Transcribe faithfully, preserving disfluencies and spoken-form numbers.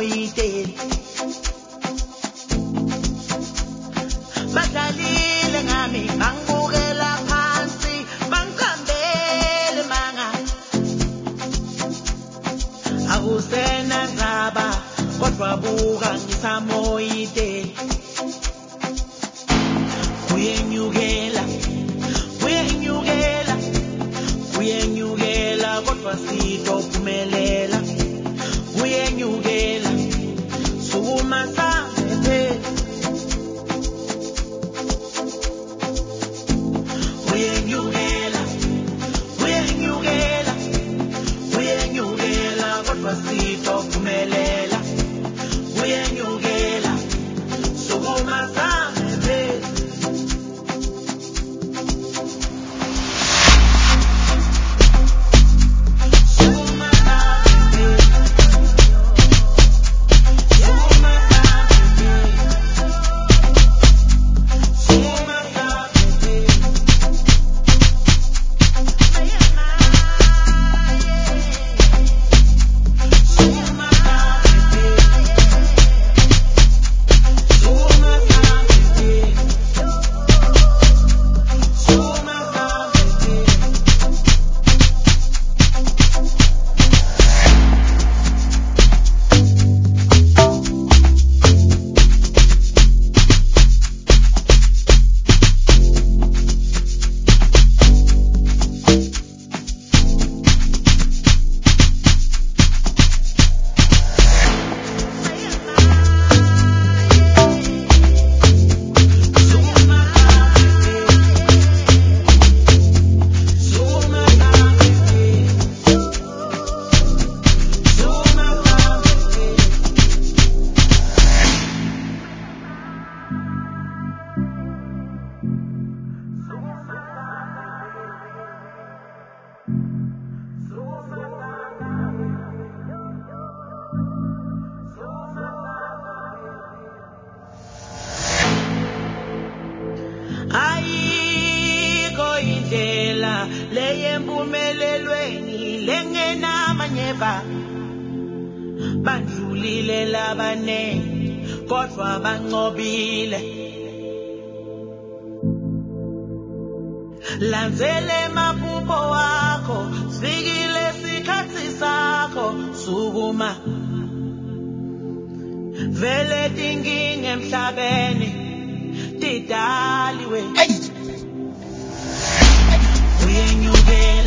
samoyiteli badlalile ngami bangibukela phansi bangiqambele manga akusena ndzaba kodwa buka ngisamoyiteli kuyenyukela kuyenyukela kuyenyukela kodwa sitophumelela kuyenyukela sukuma samepe kuyenyukela kuyenyukela kuyenyukela kodwa sitophumelela kuyenyukela sukuma samepe ayikho indlela leyempumelelweni lengenamanyeva bandlulile labanengi kodwa banqobile landzele maphupho wakho sikile sikhatsi sakho sukuma vele tinkinga emhlabeni tidaliwe kuyenyukela